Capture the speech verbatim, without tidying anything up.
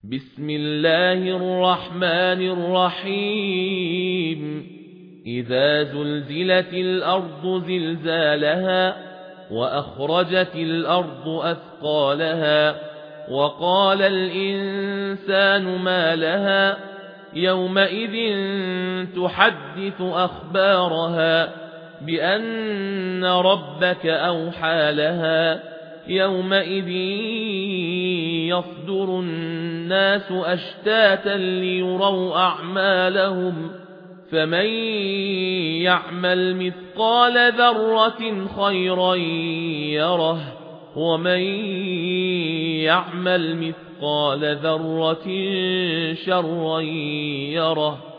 بسم الله الرحمن الرحيم إذا زلزلت الأرض زلزالها وأخرجت الأرض أثقالها وقال الإنسان ما لها يومئذ تحدث أخبارها بأن ربك أوحى لها يومئذ يصدر الناس أشتاتا ليروا أعمالهم فمن يعمل مثقال ذرة خيرا يره ومن يعمل مثقال ذرة شرا يره